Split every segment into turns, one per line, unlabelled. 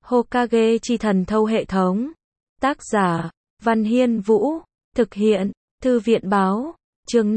Hokage chi thần thâu hệ thống. Tác giả, Văn Hiên Vũ. Thực hiện, Thư viện Báo. Chương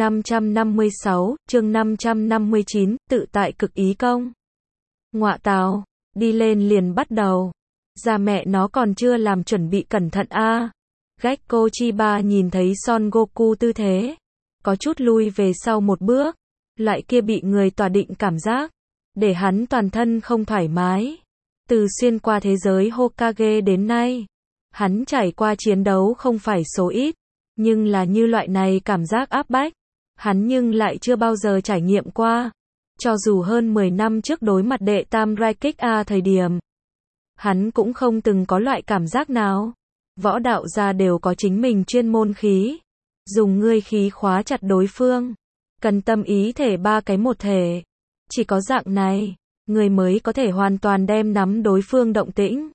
556, chương 559, tự tại cực ý công. Ngọa tào, đi lên liền bắt đầu. Già mẹ nó còn chưa làm chuẩn bị cẩn thận a. Gekko Chiba nhìn thấy Son Goku tư thế, có chút lui về sau một bước, lại kia bị người tỏa định cảm giác, để hắn toàn thân không thoải mái. Từ xuyên qua thế giới Hokage đến nay, hắn trải qua chiến đấu không phải số ít, nhưng là như loại này cảm giác áp bách, hắn nhưng lại chưa bao giờ trải nghiệm qua. Cho dù hơn 10 năm trước đối mặt đệ tam Raikage A thời điểm, hắn cũng không từng có loại cảm giác nào. Võ đạo gia đều có chính mình chuyên môn khí, dùng ngươi khí khóa chặt đối phương, cần tâm ý thể ba cái một thể. Chỉ có dạng này, người mới có thể hoàn toàn đem nắm đối phương động tĩnh.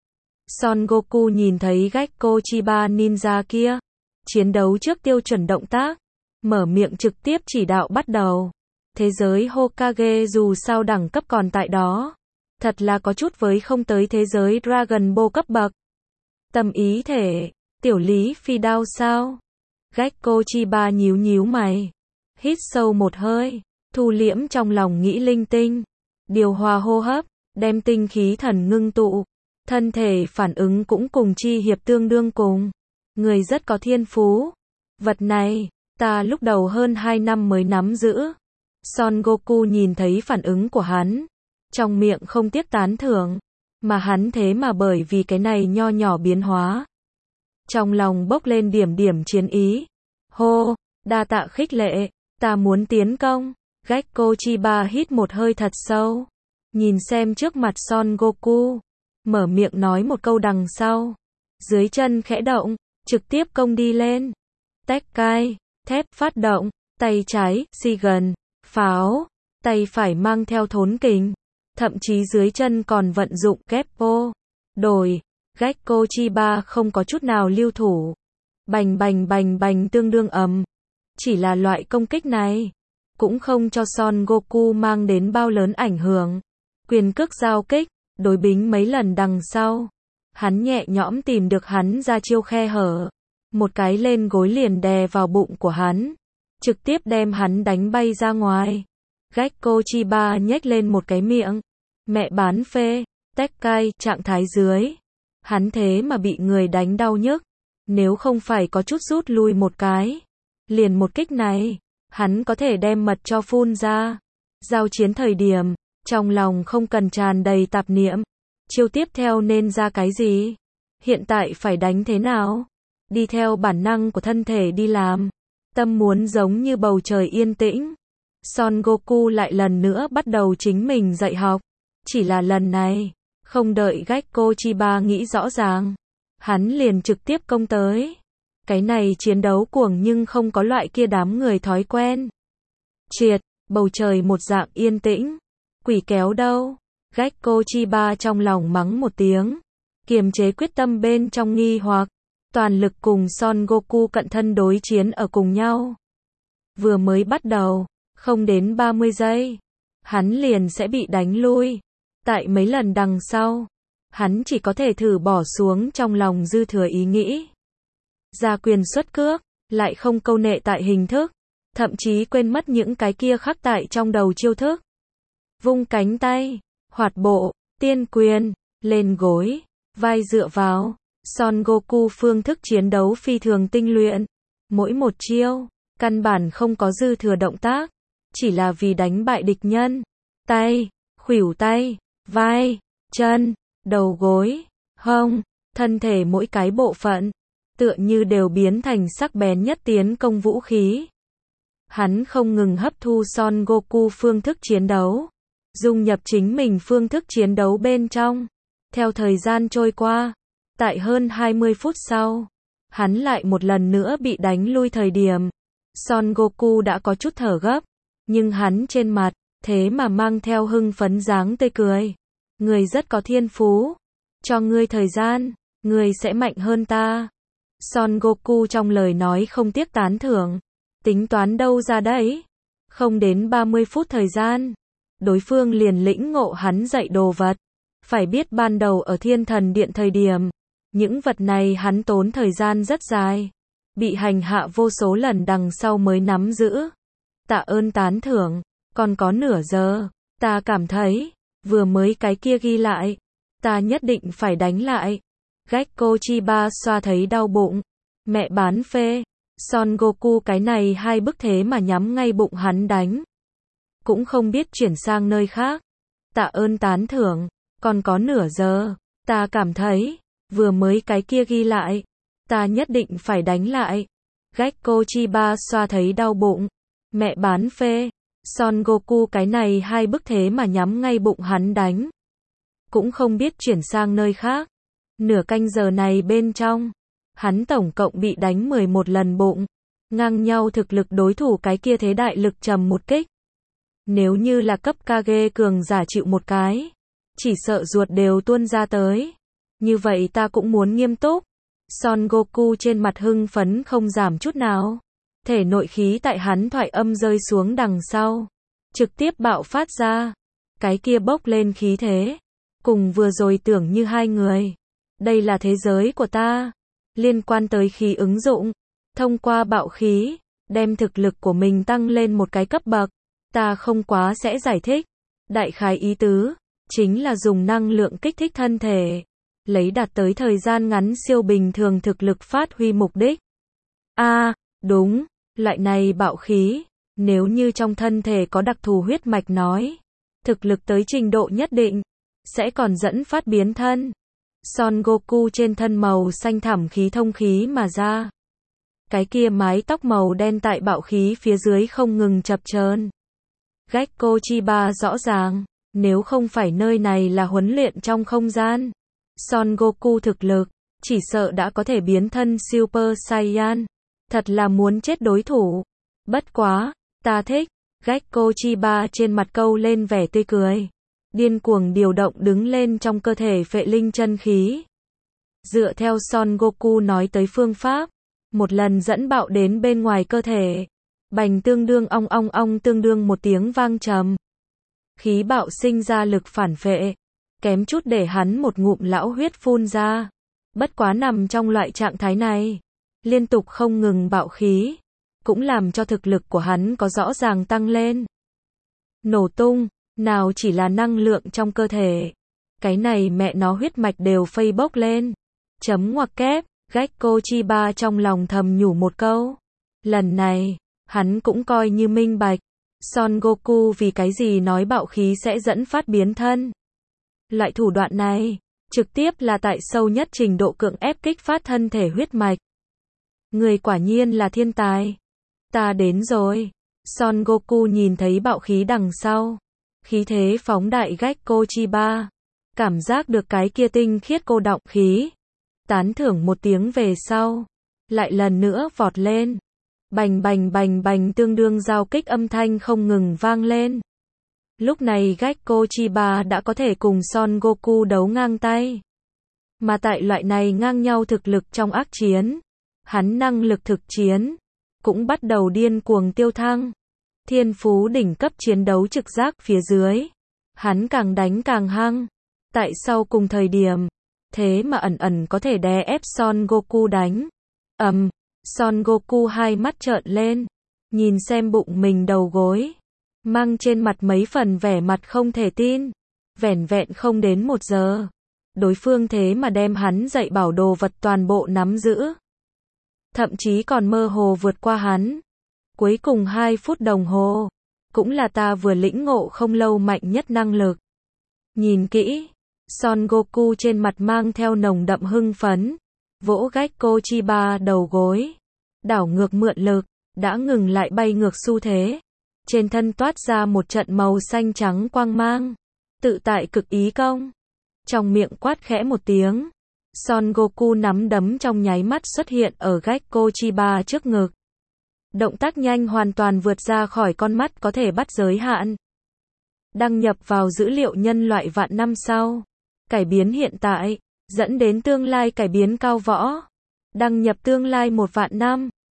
Son Goku nhìn thấy Gekko Chiba ninja kia, chiến đấu trước tiêu chuẩn động tác, mở miệng trực tiếp chỉ đạo bắt đầu. Thế giới Hokage dù sao đẳng cấp còn tại đó, thật là có chút với không tới thế giới Dragon Ball cấp bậc. Tâm ý thể, tiểu lý phi đao sao? Gekko Chiba nhíu nhíu mày, hít sâu một hơi, thu liễm trong lòng nghĩ linh tinh, điều hòa hô hấp, đem tinh khí thần ngưng tụ, thân thể phản ứng cũng cùng chi hiệp tương đương cùng. Người rất có thiên phú. Vật này, ta lúc đầu hơn 2 năm mới nắm giữ. Son Goku nhìn thấy phản ứng của hắn, trong miệng không tiếc tán thưởng, mà hắn thế mà bởi vì cái này nho nhỏ biến hóa, trong lòng bốc lên điểm điểm chiến ý. Hô, đa tạ khích lệ, ta muốn tiến công. Gekko Chiba hít một hơi thật sâu, nhìn xem trước mặt Son Goku, mở miệng nói một câu đằng sau, dưới chân khẽ động, trực tiếp công đi lên. Tekkai, thép phát động, tay trái, Shigen, pháo, tay phải mang theo thốn kình, thậm chí dưới chân còn vận dụng Geppo. Đổi, Gekko Chiba không có chút nào lưu thủ. Bành bành bành bành tương đương ầm. Chỉ là loại công kích này, cũng không cho Son Goku mang đến bao lớn ảnh hưởng. Quyền cước giao kích, đối bính mấy lần đằng sau, hắn nhẹ nhõm tìm được hắn ra chiêu khe hở, một cái lên gối liền đè vào bụng của hắn, trực tiếp đem hắn đánh bay ra ngoài. Gekko Chiba nhếch lên một cái miệng, mẹ bán phê. Tekkai, trạng thái dưới, hắn thế mà bị người đánh đau nhức, nếu không phải có chút rút lui một cái, liền một kích này, hắn có thể đem mật cho phun ra. Giao chiến thời điểm, trong lòng không cần tràn đầy tạp niệm, chiêu tiếp theo nên ra cái gì, hiện tại phải đánh thế nào, đi theo bản năng của thân thể đi làm, tâm muốn giống như bầu trời yên tĩnh. Son Goku lại lần nữa bắt đầu chính mình dạy học, chỉ là lần này, không đợi Gekko Chiba nghĩ rõ ràng, hắn liền trực tiếp công tới. Cái này chiến đấu cuồng nhưng không có loại kia đám người thói quen. Triệt, bầu trời một dạng yên tĩnh. Quỷ kéo đâu? Gekko Chiba trong lòng mắng một tiếng, kiềm chế quyết tâm bên trong nghi hoặc, toàn lực cùng Son Goku cận thân đối chiến ở cùng nhau. Vừa mới bắt đầu, không đến 30 giây, hắn liền sẽ bị đánh lui. Tại mấy lần đằng sau, hắn chỉ có thể thử bỏ xuống trong lòng dư thừa ý nghĩ. Ra quyền xuất cước, lại không câu nệ tại hình thức, thậm chí quên mất những cái kia khắc tại trong đầu chiêu thức. Vung cánh tay, hoạt bộ, tiên quyền, lên gối, vai dựa vào. Son Goku phương thức chiến đấu phi thường tinh luyện, mỗi một chiêu, căn bản không có dư thừa động tác, chỉ là vì đánh bại địch nhân. Tay, khuỷu tay, vai, chân, đầu gối, hông, thân thể mỗi cái bộ phận, tựa như đều biến thành sắc bén nhất tiến công vũ khí. Hắn không ngừng hấp thu Son Goku phương thức chiến đấu, dung nhập chính mình phương thức chiến đấu bên trong. Theo thời gian trôi qua, tại hơn 20 phút sau, hắn lại một lần nữa bị đánh lui thời điểm, Son Goku đã có chút thở gấp, nhưng hắn trên mặt, thế mà mang theo hưng phấn dáng tươi cười. Người rất có thiên phú, cho ngươi thời gian, ngươi sẽ mạnh hơn ta. Son Goku trong lời nói không tiếc tán thưởng, tính toán đâu ra đấy. Không đến 30 phút thời gian, đối phương liền lĩnh ngộ hắn dạy đồ vật, Phải biết ban đầu ở Thiên Thần Điện thời điểm, những vật này hắn tốn thời gian rất dài, bị hành hạ vô số lần đằng sau mới nắm giữ. Tạ ơn tán thưởng, còn có nửa giờ, ta cảm thấy, vừa mới cái kia ghi lại, ta nhất định phải đánh lại. Gekko Chiba xoa thấy đau bụng, mẹ bán phê, Son Goku cái này hai bức thế mà nhắm ngay bụng hắn đánh. Cũng không biết chuyển sang nơi khác. Tạ ơn tán thưởng, còn có nửa giờ, ta cảm thấy, vừa mới cái kia ghi lại, ta nhất định phải đánh lại. Gekko Chiba xoa thấy đau bụng, mẹ bán phê, Son Goku cái này hai bức thế mà nhắm ngay bụng hắn đánh. Cũng không biết chuyển sang nơi khác. Nửa canh giờ này bên trong, hắn tổng cộng bị đánh 11 lần bụng, ngang nhau thực lực đối thủ cái kia thế đại lực trầm một kích. Nếu như là cấp Kage cường giả chịu một cái, chỉ sợ ruột đều tuôn ra tới. Như vậy ta cũng muốn nghiêm túc. Son Goku trên mặt hưng phấn không giảm chút nào. Thể nội khí tại hắn thoại âm rơi xuống đằng sau, trực tiếp bạo phát ra. Cái kia bốc lên khí thế, cùng vừa rồi tưởng như hai người. Đây là thế giới của ta. Liên quan tới khí ứng dụng, thông qua bạo khí, đem thực lực của mình tăng lên một cái cấp bậc. Ta không quá sẽ giải thích. Đại khái ý tứ, chính là dùng năng lượng kích thích thân thể, lấy đạt tới thời gian ngắn siêu bình thường thực lực phát huy mục đích. Đúng, loại này bạo khí, nếu như trong thân thể có đặc thù huyết mạch nói, thực lực tới trình độ nhất định, sẽ còn dẫn phát biến thân. Son Goku trên thân màu xanh thẳm khí thông khí mà ra. Cái kia mái tóc màu đen tại bạo khí phía dưới không ngừng chập chờn. Gekko Chiba rõ ràng, nếu không phải nơi này là huấn luyện trong không gian, Son Goku thực lực, chỉ sợ đã có thể biến thân Super Saiyan. Thật là muốn chết đối thủ. Bất quá, ta thích. Gekko Chiba trên mặt câu lên vẻ tươi cười. Điên cuồng điều động đứng lên trong cơ thể phệ linh chân khí. Dựa theo Son Goku nói tới phương pháp, một lần dẫn bạo đến bên ngoài cơ thể. Bành tương đương ong ong ong tương đương một tiếng vang trầm. Khí bạo sinh ra lực phản phệ, kém chút để hắn một ngụm lão huyết phun ra. Bất quá nằm trong loại trạng thái này, liên tục không ngừng bạo khí, cũng làm cho thực lực của hắn có rõ ràng tăng lên. Nổ tung, nào chỉ là năng lượng trong cơ thể, cái này mẹ nó huyết mạch đều phây bốc lên. Chấm ngoặc kép, Gekko Chiba trong lòng thầm nhủ một câu. Lần này, hắn cũng coi như minh bạch, Son Goku vì cái gì nói bạo khí sẽ dẫn phát biến thân. Loại thủ đoạn này, trực tiếp là tại sâu nhất trình độ cưỡng ép kích phát thân thể huyết mạch. Người quả nhiên là thiên tài. Ta đến rồi. Son Goku nhìn thấy bạo khí đằng sau. Khí thế phóng đại Gekko Chiba. Cảm giác được cái kia tinh khiết cô đọng khí. Tán thưởng một tiếng về sau. Lại lần nữa vọt lên. Bành bành bành bành tương đương giao kích âm thanh không ngừng vang lên. Lúc này Gekko Chiba đã có thể cùng Son Goku đấu ngang tay. Mà tại loại này ngang nhau thực lực trong ác chiến, hắn năng lực thực chiến cũng bắt đầu điên cuồng tiêu thăng. Thiên phú đỉnh cấp chiến đấu trực giác phía dưới, hắn càng đánh càng hăng. Tại sau cùng thời điểm, thế mà ẩn ẩn có thể đè ép Son Goku đánh. Son Goku hai mắt trợn lên, nhìn xem bụng mình đầu gối, mang trên mặt mấy phần vẻ mặt không thể tin. Vẻn vẹn không đến 1 giờ, đối phương thế mà đem hắn dạy bảo đồ vật toàn bộ nắm giữ. Thậm chí còn mơ hồ vượt qua hắn. Cuối cùng 2 phút đồng hồ, cũng là ta vừa lĩnh ngộ không lâu mạnh nhất năng lực. Nhìn kỹ, Son Goku trên mặt mang theo nồng đậm hưng phấn, vỗ Gekko Chiba đầu gối, đảo ngược mượn lực, đã ngừng lại bay ngược xu thế. Trên thân toát ra một trận màu xanh trắng quang mang, tự tại cực ý công. Trong miệng quát khẽ một tiếng, Son Goku nắm đấm trong nháy mắt xuất hiện ở Gekko Chiba trước ngực. Động tác nhanh hoàn toàn vượt ra khỏi con mắt có thể bắt giới hạn. Đăng nhập vào dữ liệu nhân loại vạn năm sau. Cải biến hiện tại, dẫn đến tương lai cải biến cao võ. Đăng nhập tương lai 1 vạn năm.